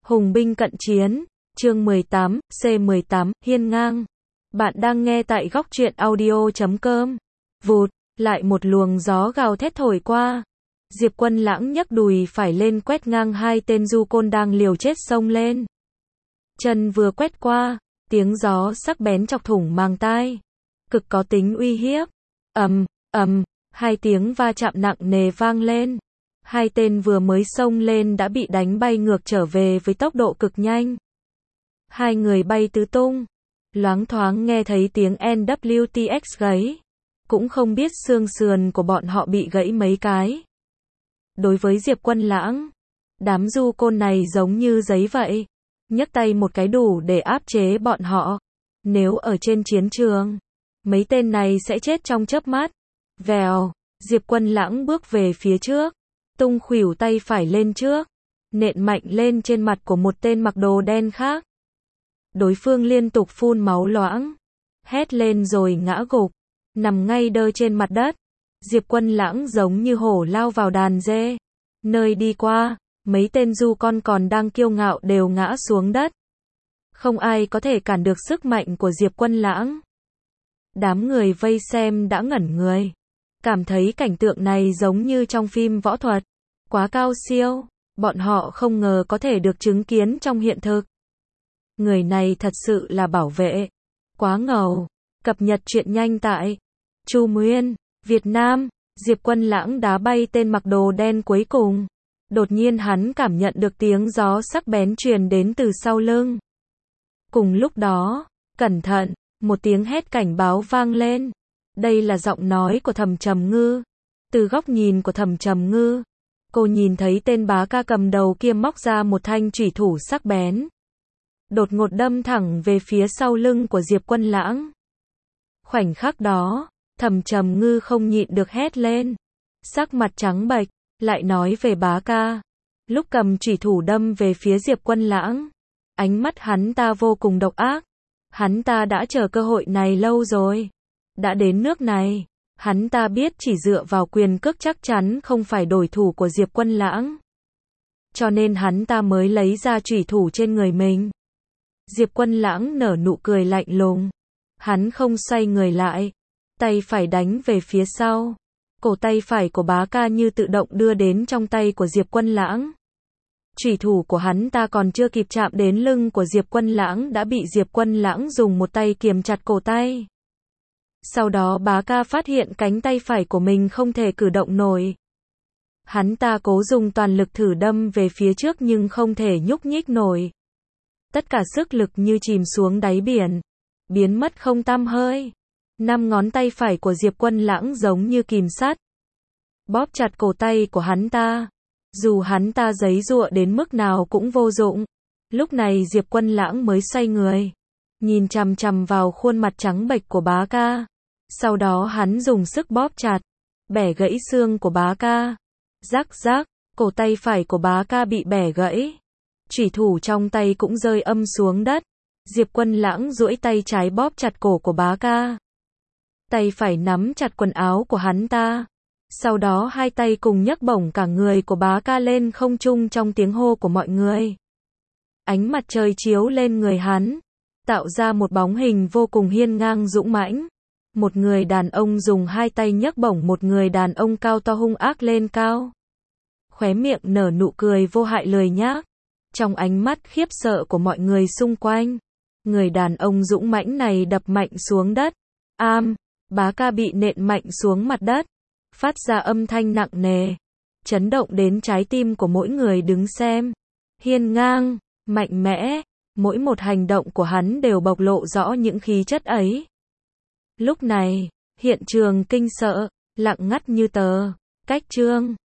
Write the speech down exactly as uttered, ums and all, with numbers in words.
Hùng binh cận chiến, chương mười tám, C mười tám, hiên ngang. Bạn đang nghe tại góc truyện audio chấm com. Vụt, lại một luồng gió gào thét thổi qua. Diệp Quân Lãng nhấc đùi phải lên quét ngang hai tên du côn đang liều chết xông lên. Chân vừa quét qua, tiếng gió sắc bén chọc thủng màng tai. Cực có tính uy hiếp. Ầm, ầm, hai tiếng va chạm nặng nề vang lên. Hai tên vừa mới xông lên đã bị đánh bay ngược trở về với tốc độ cực nhanh. Hai người bay tứ tung. Loáng thoáng nghe thấy tiếng en vê tê ích gãy. Cũng không biết xương sườn của bọn họ bị gãy mấy cái. Đối với Diệp Quân Lãng, đám du côn này giống như giấy vậy. Nhấc tay một cái đủ để áp chế bọn họ. Nếu ở trên chiến trường, mấy tên này sẽ chết trong chớp mắt. Vèo, Diệp Quân Lãng bước về phía trước. Tung khuỷu tay phải lên trước, nện mạnh lên trên mặt của một tên mặc đồ đen khác. Đối phương liên tục phun máu loãng, hét lên rồi ngã gục, nằm ngay đơ trên mặt đất. Diệp Quân Lãng giống như hổ lao vào đàn dê. Nơi đi qua, mấy tên du con còn đang kiêu ngạo đều ngã xuống đất. Không ai có thể cản được sức mạnh của Diệp Quân Lãng. Đám người vây xem đã ngẩn người. Cảm thấy cảnh tượng này giống như trong phim võ thuật. Quá cao siêu, bọn họ không ngờ có thể được chứng kiến trong hiện thực. Người này thật sự là bảo vệ. Quá ngầu. Cập nhật truyện nhanh tại Chu Nguyên, Việt Nam. Diệp Quân Lãng đá bay tên mặc đồ đen cuối cùng. Đột nhiên hắn cảm nhận được tiếng gió sắc bén truyền đến từ sau lưng. Cùng lúc đó, cẩn thận, một tiếng hét cảnh báo vang lên. Đây là giọng nói của Thẩm Trầm Ngư. Từ góc nhìn của Thẩm Trầm Ngư, cô nhìn thấy tên bá ca cầm đầu kia móc ra một thanh chủy thủ sắc bén. Đột ngột đâm thẳng về phía sau lưng của Diệp Quân Lãng. Khoảnh khắc đó, Thẩm Trầm Ngư không nhịn được hét lên. Sắc mặt trắng bệch, lại nói về bá ca. Lúc cầm chủy thủ đâm về phía Diệp Quân Lãng, ánh mắt hắn ta vô cùng độc ác. Hắn ta đã chờ cơ hội này lâu rồi. Đã đến nước này, hắn ta biết chỉ dựa vào quyền cước chắc chắn không phải đối thủ của Diệp Quân Lãng. Cho nên hắn ta mới lấy ra chủy thủ trên người mình. Diệp Quân Lãng nở nụ cười lạnh lùng. Hắn không xoay người lại, tay phải đánh về phía sau. Cổ tay phải của bá ca như tự động đưa đến trong tay của Diệp Quân Lãng. Chủy thủ của hắn ta còn chưa kịp chạm đến lưng của Diệp Quân Lãng đã bị Diệp Quân Lãng dùng một tay kiềm chặt cổ tay. Sau đó bá ca phát hiện cánh tay phải của mình không thể cử động nổi. Hắn ta cố dùng toàn lực thử đâm về phía trước nhưng không thể nhúc nhích nổi. Tất cả sức lực như chìm xuống đáy biển, biến mất không tăm hơi. Năm ngón tay phải của Diệp Quân Lãng giống như kìm sắt, bóp chặt cổ tay của hắn ta. Dù hắn ta giãy giụa đến mức nào cũng vô dụng. Lúc này Diệp Quân Lãng mới xoay người, nhìn chằm chằm vào khuôn mặt trắng bệch của bá ca. Sau đó hắn dùng sức bóp chặt, bẻ gãy xương của bá ca. Rắc rắc, cổ tay phải của bá ca bị bẻ gãy. Chủy thủ trong tay cũng rơi âm xuống đất. Diệp Quân Lãng duỗi tay trái bóp chặt cổ của bá ca. Tay phải nắm chặt quần áo của hắn ta. Sau đó hai tay cùng nhấc bổng cả người của bá ca lên không trung trong tiếng hô của mọi người. Ánh mặt trời chiếu lên người hắn, tạo ra một bóng hình vô cùng hiên ngang dũng mãnh. Một người đàn ông dùng hai tay nhấc bổng một người đàn ông cao to hung ác lên cao. Khóe miệng nở nụ cười vô hại lười nhác. Trong ánh mắt khiếp sợ của mọi người xung quanh, người đàn ông dũng mãnh này đập mạnh xuống đất. Am, bá ca bị nện mạnh xuống mặt đất, phát ra âm thanh nặng nề, chấn động đến trái tim của mỗi người đứng xem. Hiên ngang, mạnh mẽ, mỗi một hành động của hắn đều bộc lộ rõ những khí chất ấy. Lúc này, hiện trường kinh sợ, lặng ngắt như tờ. Cách chương